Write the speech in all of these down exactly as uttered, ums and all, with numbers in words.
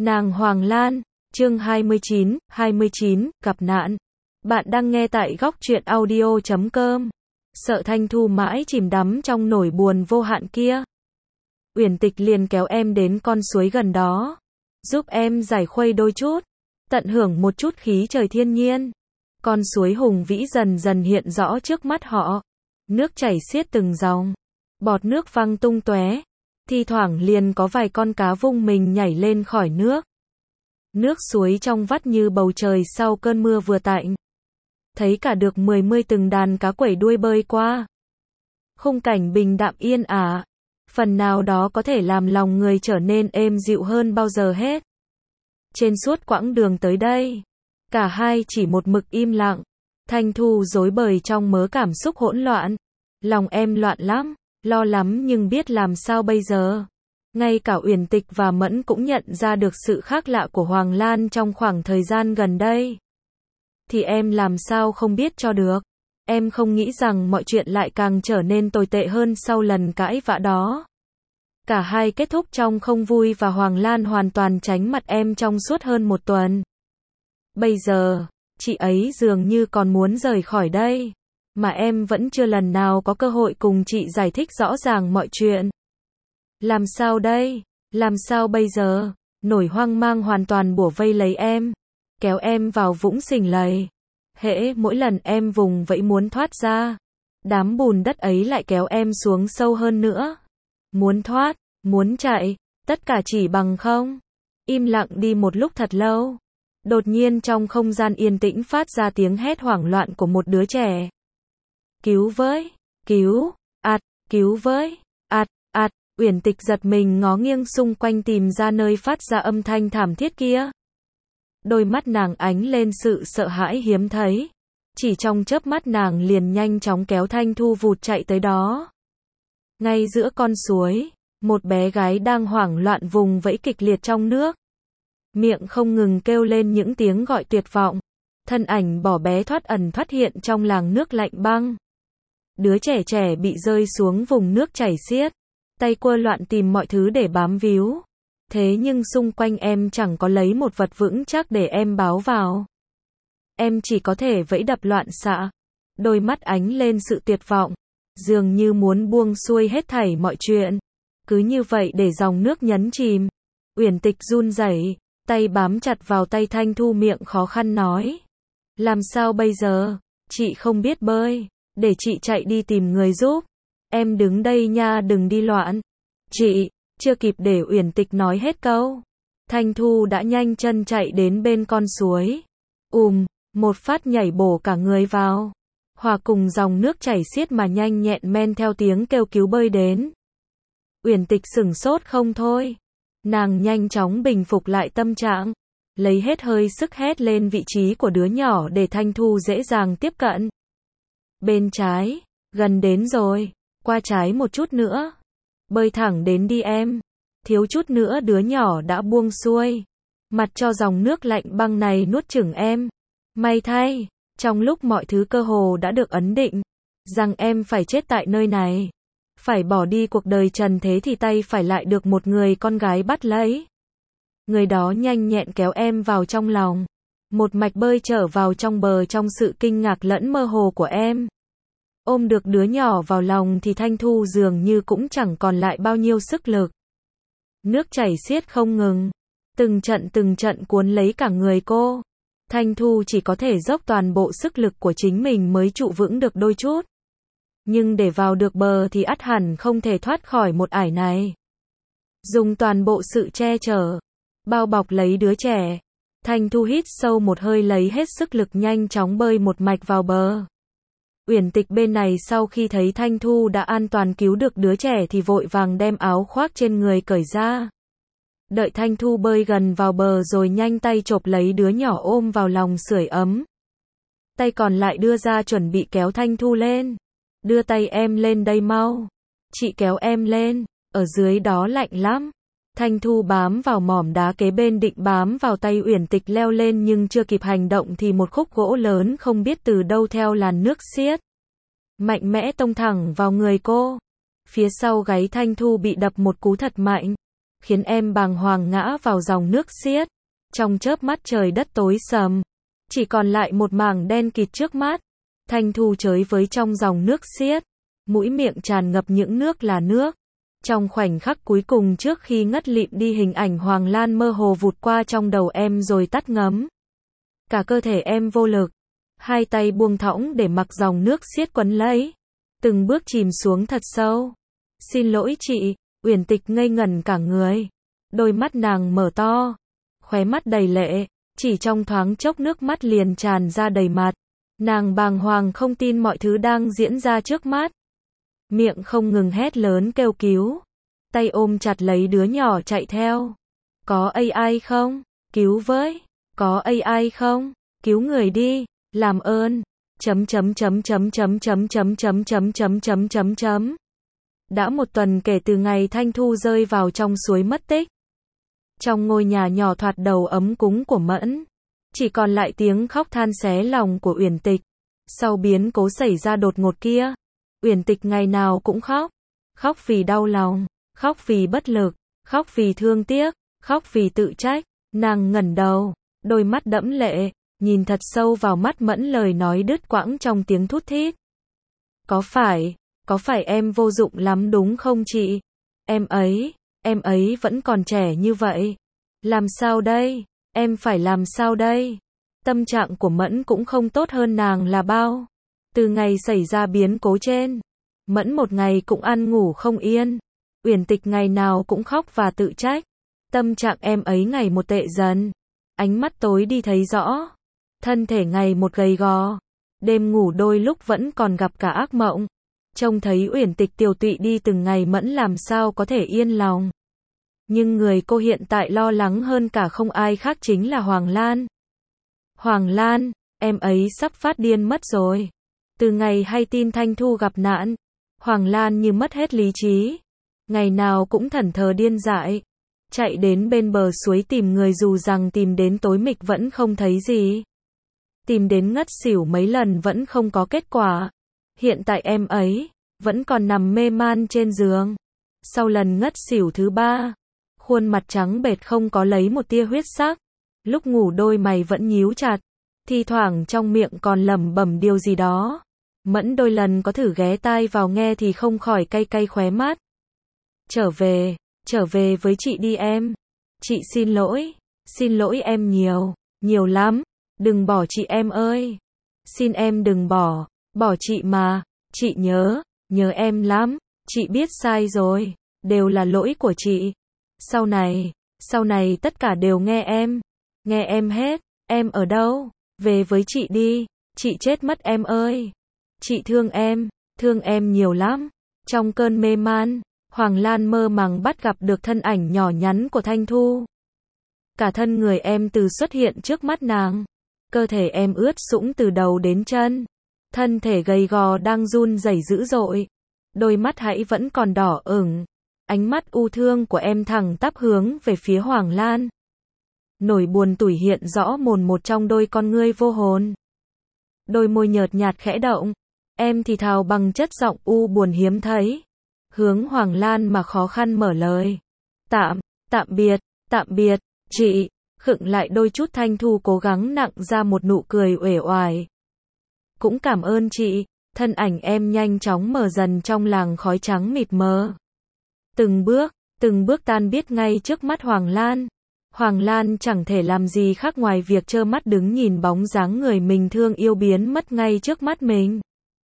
Nàng Hoàng Lan, chương hai mươi chín, hai mươi chín, gặp nạn. Bạn đang nghe tại góc truyện audio chấm com. Sợ Thanh Thu mãi chìm đắm trong nỗi buồn vô hạn kia. Uyển Tịch liền kéo em đến con suối gần đó. Giúp em giải khuây đôi chút. Tận hưởng một chút khí trời thiên nhiên. Con suối hùng vĩ dần dần hiện rõ trước mắt họ. Nước chảy xiết từng dòng. Bọt nước văng tung tóe. Thi thoảng liền có vài con cá vung mình nhảy lên khỏi nước. Nước suối trong vắt như bầu trời sau cơn mưa vừa tạnh. Thấy cả được mười mươi từng đàn cá quẩy đuôi bơi qua. Khung cảnh bình đạm yên ả. Phần nào đó có thể làm lòng người trở nên êm dịu hơn bao giờ hết. Trên suốt quãng đường tới đây, cả hai chỉ một mực im lặng. Thanh Thu rối bời trong mớ cảm xúc hỗn loạn. Lòng em loạn lắm, lo lắm nhưng biết làm sao bây giờ. Ngay cả Uyển Tịch và Mẫn cũng nhận ra được sự khác lạ của Hoàng Lan trong khoảng thời gian gần đây. Thì em làm sao không biết cho được. Em không nghĩ rằng mọi chuyện lại càng trở nên tồi tệ hơn sau lần cãi vã đó. Cả hai kết thúc trong không vui và Hoàng Lan hoàn toàn tránh mặt em trong suốt hơn một tuần. Bây giờ, chị ấy dường như còn muốn rời khỏi đây. Mà em vẫn chưa lần nào có cơ hội cùng chị giải thích rõ ràng mọi chuyện. Làm sao đây? Làm sao bây giờ? Nỗi hoang mang hoàn toàn bủa vây lấy em. Kéo em vào vũng sình lầy. Hễ mỗi lần em vùng vẫy muốn thoát ra, đám bùn đất ấy lại kéo em xuống sâu hơn nữa. Muốn thoát, muốn chạy, tất cả chỉ bằng không. Im lặng đi một lúc thật lâu. Đột nhiên trong không gian yên tĩnh phát ra tiếng hét hoảng loạn của một đứa trẻ. Cứu với, cứu, ạt, cứu với, ạt, ạt. Uyển Tịch giật mình ngó nghiêng xung quanh tìm ra nơi phát ra âm thanh thảm thiết kia. Đôi mắt nàng ánh lên sự sợ hãi hiếm thấy. Chỉ trong chớp mắt nàng liền nhanh chóng kéo Thanh Thu vụt chạy tới đó. Ngay giữa con suối, một bé gái đang hoảng loạn vùng vẫy kịch liệt trong nước. Miệng không ngừng kêu lên những tiếng gọi tuyệt vọng. Thân ảnh bỏ bé thoát ẩn thoát hiện trong làng nước lạnh băng. Đứa trẻ trẻ bị rơi xuống vùng nước chảy xiết. Tay quơ loạn tìm mọi thứ để bám víu. Thế nhưng xung quanh em chẳng có lấy một vật vững chắc để em bám vào. Em chỉ có thể vẫy đập loạn xạ. Đôi mắt ánh lên sự tuyệt vọng. Dường như muốn buông xuôi hết thảy mọi chuyện. Cứ như vậy để dòng nước nhấn chìm. Uyển Tịch run rẩy, tay bám chặt vào tay Thanh Thu, miệng khó khăn nói. Làm sao bây giờ? Chị không biết bơi. Để chị chạy đi tìm người giúp. Em đứng đây nha, đừng đi loạn. Chị, chưa kịp để Uyển Tịch nói hết câu. Thanh Thu đã nhanh chân chạy đến bên con suối. Ùm, một phát nhảy bổ cả người vào. Hòa cùng dòng nước chảy xiết mà nhanh nhẹn men theo tiếng kêu cứu bơi đến. Uyển Tịch sửng sốt không thôi. Nàng nhanh chóng bình phục lại tâm trạng. Lấy hết hơi sức hét lên vị trí của đứa nhỏ để Thanh Thu dễ dàng tiếp cận. Bên trái, gần đến rồi. Qua trái một chút nữa. Bơi thẳng đến đi em. Thiếu chút nữa đứa nhỏ đã buông xuôi. Mặt cho dòng nước lạnh băng này nuốt chửng em. May thay, trong lúc mọi thứ cơ hồ đã được ấn định, rằng em phải chết tại nơi này. Phải bỏ đi cuộc đời trần thế thì tay phải lại được một người con gái bắt lấy. Người đó nhanh nhẹn kéo em vào trong lòng. Một mạch bơi trở vào trong bờ trong sự kinh ngạc lẫn mơ hồ của em. Ôm được đứa nhỏ vào lòng thì Thanh Thu dường như cũng chẳng còn lại bao nhiêu sức lực. Nước chảy xiết không ngừng. Từng trận từng trận cuốn lấy cả người cô. Thanh Thu chỉ có thể dốc toàn bộ sức lực của chính mình mới trụ vững được đôi chút. Nhưng để vào được bờ thì ắt hẳn không thể thoát khỏi một ải này. Dùng toàn bộ sự che chở, bao bọc lấy đứa trẻ. Thanh Thu hít sâu một hơi lấy hết sức lực nhanh chóng bơi một mạch vào bờ. Uyển Tịch bên này sau khi thấy Thanh Thu đã an toàn cứu được đứa trẻ thì vội vàng đem áo khoác trên người cởi ra. Đợi Thanh Thu bơi gần vào bờ rồi nhanh tay chộp lấy đứa nhỏ ôm vào lòng sưởi ấm. Tay còn lại đưa ra chuẩn bị kéo Thanh Thu lên. Đưa tay em lên đây mau. Chị kéo em lên, ở dưới đó lạnh lắm. Thanh Thu bám vào mỏm đá kế bên định bám vào tay Uyển Tịch leo lên nhưng chưa kịp hành động thì một khúc gỗ lớn không biết từ đâu theo làn nước xiết. Mạnh mẽ tông thẳng vào người cô. Phía sau gáy Thanh Thu bị đập một cú thật mạnh. khiến em bàng hoàng ngã vào dòng nước xiết. Trong chớp mắt trời đất tối sầm, chỉ còn lại một mảng đen kịt trước mắt. Thanh Thu chới với trong dòng nước xiết, mũi miệng tràn ngập những nước là nước. Trong khoảnh khắc cuối cùng trước khi ngất lịm đi, hình ảnh Hoàng Lan mơ hồ vụt qua trong đầu em rồi tắt ngấm. Cả cơ thể em vô lực, hai tay buông thõng để mặc dòng nước xiết quấn lấy, từng bước chìm xuống thật sâu. Xin lỗi chị, Uyển Tịch ngây ngẩn cả người. Đôi mắt nàng mở to, khóe mắt đầy lệ, chỉ trong thoáng chốc nước mắt liền tràn ra đầy mặt. Nàng bàng hoàng không tin mọi thứ đang diễn ra trước mắt. Miệng không ngừng hét lớn kêu cứu. Tay ôm chặt lấy đứa nhỏ chạy theo. Có a i không? Cứu với. Có a i không? Cứu người đi. Làm ơn. Chấm chấm chấm chấm chấm chấm chấm chấm chấm chấm chấm chấm chấm. Đã một tuần kể từ ngày Thanh Thu rơi vào trong suối mất tích. Trong ngôi nhà nhỏ thoạt đầu ấm cúng của Mẫn, chỉ còn lại tiếng khóc than xé lòng của Uyển Tịch. Sau biến cố xảy ra đột ngột kia, Uyển Tịch ngày nào cũng khóc. Khóc vì đau lòng, khóc vì bất lực, khóc vì thương tiếc, khóc vì tự trách. Nàng ngẩng đầu, đôi mắt đẫm lệ, nhìn thật sâu vào mắt Mẫn, lời nói đứt quãng trong tiếng thút thít. Có phải, có phải em vô dụng lắm đúng không chị? Em ấy, em ấy vẫn còn trẻ như vậy. Làm sao đây? Em phải làm sao đây? Tâm trạng của Mẫn cũng không tốt hơn nàng là bao. Từ ngày xảy ra biến cố trên, Mẫn một ngày cũng ăn ngủ không yên. Uyển Tịch ngày nào cũng khóc và tự trách. Tâm trạng em ấy ngày một tệ dần. Ánh mắt tối đi thấy rõ. Thân thể ngày một gầy gò. Đêm ngủ đôi lúc vẫn còn gặp cả ác mộng. Trông thấy Uyển Tịch tiều tụy đi từng ngày, Mẫn làm sao có thể yên lòng. Nhưng người cô hiện tại lo lắng hơn cả không ai khác chính là Hoàng Lan. Hoàng Lan, em ấy sắp phát điên mất rồi. Từ ngày hay tin Thanh Thu gặp nạn, Hoàng Lan như mất hết lý trí. Ngày nào cũng thẫn thờ điên dại. Chạy đến bên bờ suối tìm người, dù rằng tìm đến tối mịt vẫn không thấy gì. Tìm đến ngất xỉu mấy lần vẫn không có kết quả. Hiện tại em ấy vẫn còn nằm mê man trên giường. Sau lần ngất xỉu thứ ba, khuôn mặt trắng bệch không có lấy một tia huyết sắc. Lúc ngủ đôi mày vẫn nhíu chặt, thi thoảng trong miệng còn lẩm bẩm điều gì đó. Mẫn đôi lần có thử ghé tai vào nghe thì không khỏi cay cay khóe mắt. Trở về, trở về với chị đi em. Chị xin lỗi, xin lỗi em nhiều, nhiều lắm. Đừng bỏ chị em ơi. Xin em đừng bỏ, bỏ chị mà. Chị nhớ, nhớ em lắm. Chị biết sai rồi, đều là lỗi của chị. Sau này, sau này tất cả đều nghe em. Nghe em hết. Em ở đâu? Về với chị đi. Chị chết mất em ơi. Chị thương em, thương em nhiều lắm. Trong cơn mê man, Hoàng Lan mơ màng bắt gặp được thân ảnh nhỏ nhắn của Thanh Thu. Cả thân người em từ xuất hiện trước mắt nàng. Cơ thể em ướt sũng từ đầu đến chân. Thân thể gầy gò đang run rẩy dữ dội. Đôi mắt hãy vẫn còn đỏ ửng. Ánh mắt u thương của em thẳng tắp hướng về phía Hoàng Lan. Nỗi buồn tủi hiện rõ mồn một trong đôi con ngươi vô hồn. Đôi môi nhợt nhạt khẽ động. Em thì thào bằng chất giọng u buồn hiếm thấy. Hướng Hoàng Lan mà khó khăn mở lời. Tạm, tạm biệt, tạm biệt, chị. Khựng lại đôi chút, Thanh Thu cố gắng nặng ra một nụ cười uể oải. Cũng cảm ơn chị. Thân ảnh em nhanh chóng mờ dần trong làng khói trắng mịt mờ. Từng bước, từng bước tan biết ngay trước mắt Hoàng Lan. Hoàng Lan chẳng thể làm gì khác ngoài việc trơ mắt đứng nhìn bóng dáng người mình thương yêu biến mất ngay trước mắt mình.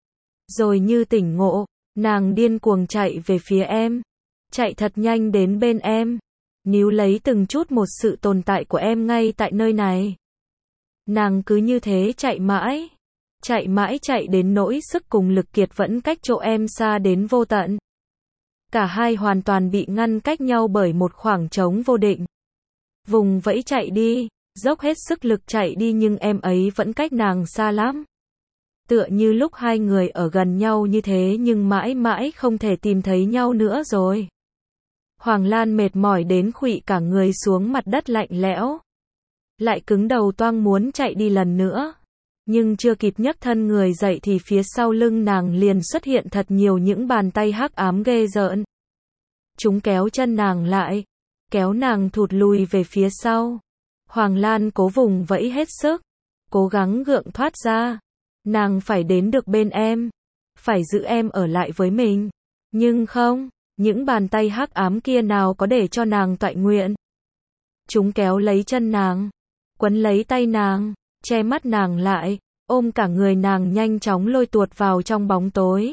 Rồi như tỉnh ngộ, nàng điên cuồng chạy về phía em. Chạy thật nhanh đến bên em. Níu lấy từng chút một sự tồn tại của em ngay tại nơi này. Nàng cứ như thế chạy mãi. Chạy mãi chạy đến nỗi sức cùng lực kiệt vẫn cách chỗ em xa đến vô tận. Cả hai hoàn toàn bị ngăn cách nhau bởi một khoảng trống vô định. Vùng vẫy chạy đi, dốc hết sức lực chạy đi nhưng em ấy vẫn cách nàng xa lắm. Tựa như lúc hai người ở gần nhau như thế nhưng mãi mãi không thể tìm thấy nhau nữa rồi. Hoàng Lan mệt mỏi đến khuỵu cả người xuống mặt đất lạnh lẽo. Lại cứng đầu toang muốn chạy đi lần nữa. Nhưng chưa kịp nhấc thân người dậy thì phía sau lưng nàng liền xuất hiện thật nhiều những bàn tay hắc ám ghê rợn. Chúng kéo chân nàng lại. kéo nàng thụt lùi về phía sau. Hoàng Lan cố vùng vẫy hết sức, cố gắng gượng thoát ra. Nàng phải đến được bên em, phải giữ em ở lại với mình. Nhưng không, những bàn tay hắc ám kia nào có để cho nàng toại nguyện. Chúng kéo lấy chân nàng, quấn lấy tay nàng, che mắt nàng lại, ôm cả người nàng nhanh chóng lôi tuột vào trong bóng tối.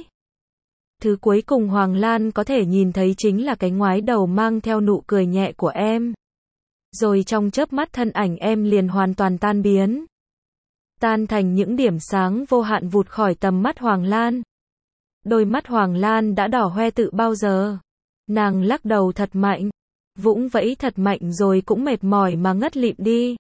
Thứ cuối cùng Hoàng Lan có thể nhìn thấy chính là cái ngoái đầu mang theo nụ cười nhẹ của em. Rồi trong chớp mắt thân ảnh em liền hoàn toàn tan biến. Tan thành những điểm sáng vô hạn vụt khỏi tầm mắt Hoàng Lan. Đôi mắt Hoàng Lan đã đỏ hoe tự bao giờ. Nàng lắc đầu thật mạnh, vũng vẫy thật mạnh rồi cũng mệt mỏi mà ngất lịm đi.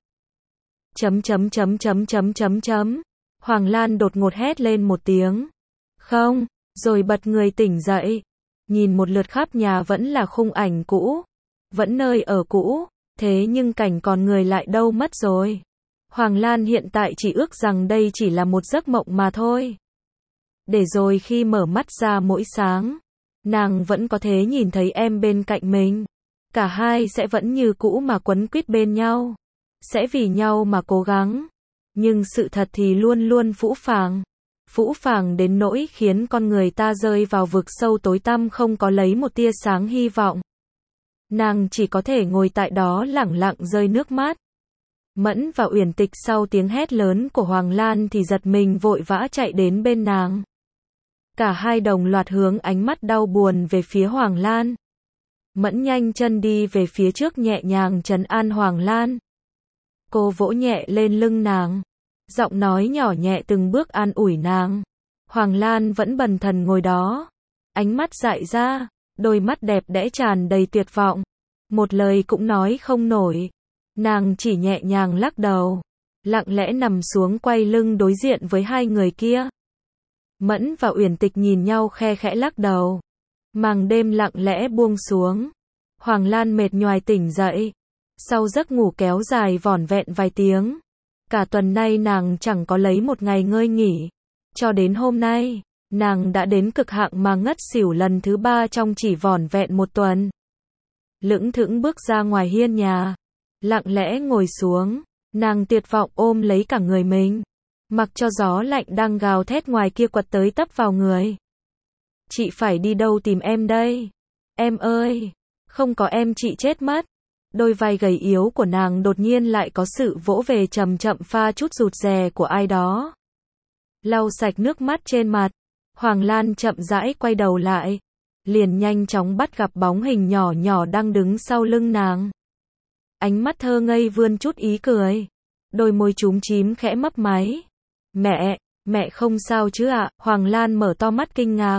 Chấm chấm chấm chấm chấm chấm chấm. Hoàng Lan đột ngột hét lên một tiếng. Không, rồi bật người tỉnh dậy. Nhìn một lượt khắp nhà vẫn là khung ảnh cũ, vẫn nơi ở cũ, thế nhưng cảnh còn người lại đâu mất rồi. Hoàng Lan hiện tại chỉ ước rằng đây chỉ là một giấc mộng mà thôi. Để rồi khi mở mắt ra mỗi sáng, nàng vẫn có thể nhìn thấy em bên cạnh mình. Cả hai sẽ vẫn như cũ mà quấn quýt bên nhau, sẽ vì nhau mà cố gắng. Nhưng sự thật thì luôn luôn phũ phàng. Phũ phàng đến nỗi khiến con người ta rơi vào vực sâu tối tăm không có lấy một tia sáng hy vọng. Nàng chỉ có thể ngồi tại đó lẳng lặng rơi nước mắt. Mẫn và Uyển Tịch sau tiếng hét lớn của Hoàng Lan thì giật mình vội vã chạy đến bên nàng. Cả hai đồng loạt hướng ánh mắt đau buồn về phía Hoàng Lan. Mẫn nhanh chân đi về phía trước nhẹ nhàng trấn an Hoàng Lan. Cô vỗ nhẹ lên lưng nàng, giọng nói nhỏ nhẹ từng bước an ủi nàng. Hoàng Lan vẫn bần thần ngồi đó, ánh mắt dại ra, đôi mắt đẹp đẽ tràn đầy tuyệt vọng. Một lời cũng nói không nổi. Nàng chỉ nhẹ nhàng lắc đầu, lặng lẽ nằm xuống quay lưng đối diện với hai người kia. Mẫn và Uyển Tịch nhìn nhau khe khẽ lắc đầu. Màn đêm lặng lẽ buông xuống. Hoàng Lan mệt nhoài tỉnh dậy. Sau giấc ngủ kéo dài vỏn vẹn vài tiếng, cả tuần nay nàng chẳng có lấy một ngày ngơi nghỉ. Cho đến hôm nay, nàng đã đến cực hạn mà ngất xỉu lần thứ ba trong chỉ vỏn vẹn một tuần. Lững thững bước ra ngoài hiên nhà, lặng lẽ ngồi xuống, nàng tuyệt vọng ôm lấy cả người mình, mặc cho gió lạnh đang gào thét ngoài kia quật tới tấp vào người. Chị phải đi đâu tìm em đây? Em ơi, không có em chị chết mất. Đôi vai gầy yếu của nàng đột nhiên lại có sự vỗ về chậm chậm pha chút rụt rè của ai đó. Lau sạch nước mắt trên mặt, Hoàng Lan chậm rãi quay đầu lại, liền nhanh chóng bắt gặp bóng hình nhỏ nhỏ đang đứng sau lưng nàng. Ánh mắt thơ ngây vươn chút ý cười, đôi môi chúm chím khẽ mấp máy. Mẹ, mẹ không sao chứ ạ? Hoàng Lan mở to mắt kinh ngạc.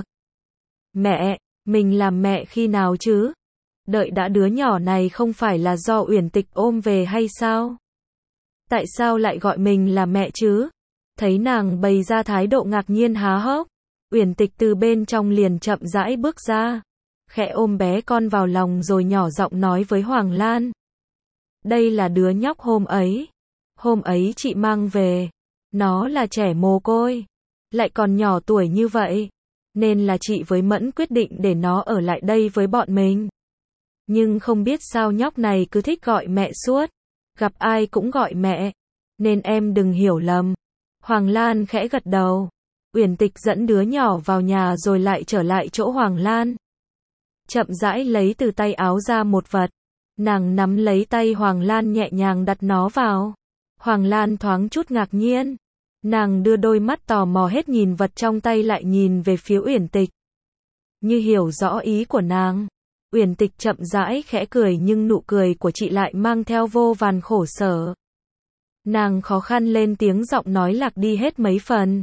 Mẹ, mình làm mẹ khi nào chứ? Đợi đã, đứa nhỏ này không phải là do Uyển Tịch ôm về hay sao? Tại sao lại gọi mình là mẹ chứ? Thấy nàng bày ra thái độ ngạc nhiên há hốc, Uyển Tịch từ bên trong liền chậm rãi bước ra, khẽ ôm bé con vào lòng rồi nhỏ giọng nói với Hoàng Lan. Đây là đứa nhóc hôm ấy. Hôm ấy chị mang về. Nó là trẻ mồ côi, lại còn nhỏ tuổi như vậy, nên là chị với Mẫn quyết định để nó ở lại đây với bọn mình. Nhưng không biết sao nhóc này cứ thích gọi mẹ suốt, gặp ai cũng gọi mẹ, nên em đừng hiểu lầm. Hoàng Lan khẽ gật đầu. Uyển Tịch dẫn đứa nhỏ vào nhà rồi lại trở lại chỗ Hoàng Lan. Chậm rãi lấy từ tay áo ra một vật. Nàng nắm lấy tay Hoàng Lan nhẹ nhàng đặt nó vào. Hoàng Lan thoáng chút ngạc nhiên. Nàng đưa đôi mắt tò mò hết nhìn vật trong tay lại nhìn về phía Uyển Tịch. Như hiểu rõ ý của nàng, Uyển Tịch chậm rãi khẽ cười nhưng nụ cười của chị lại mang theo vô vàn khổ sở. Nàng khó khăn lên tiếng giọng nói lạc đi hết mấy phần.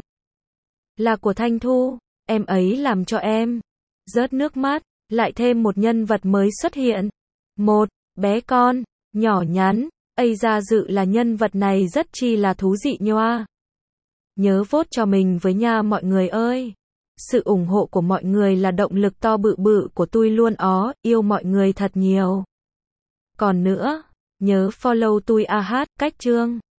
Là của Thanh Thu, em ấy làm cho em. Rớt nước mắt, lại thêm một nhân vật mới xuất hiện. Một, bé con, nhỏ nhắn, ây ra dự là nhân vật này rất chi là thú dị nhoa. Nhớ vote cho mình với nha mọi người ơi. Sự ủng hộ của mọi người là động lực to bự bự của tôi luôn ó, yêu mọi người thật nhiều. Còn nữa, nhớ follow tôi a hát, cách chương.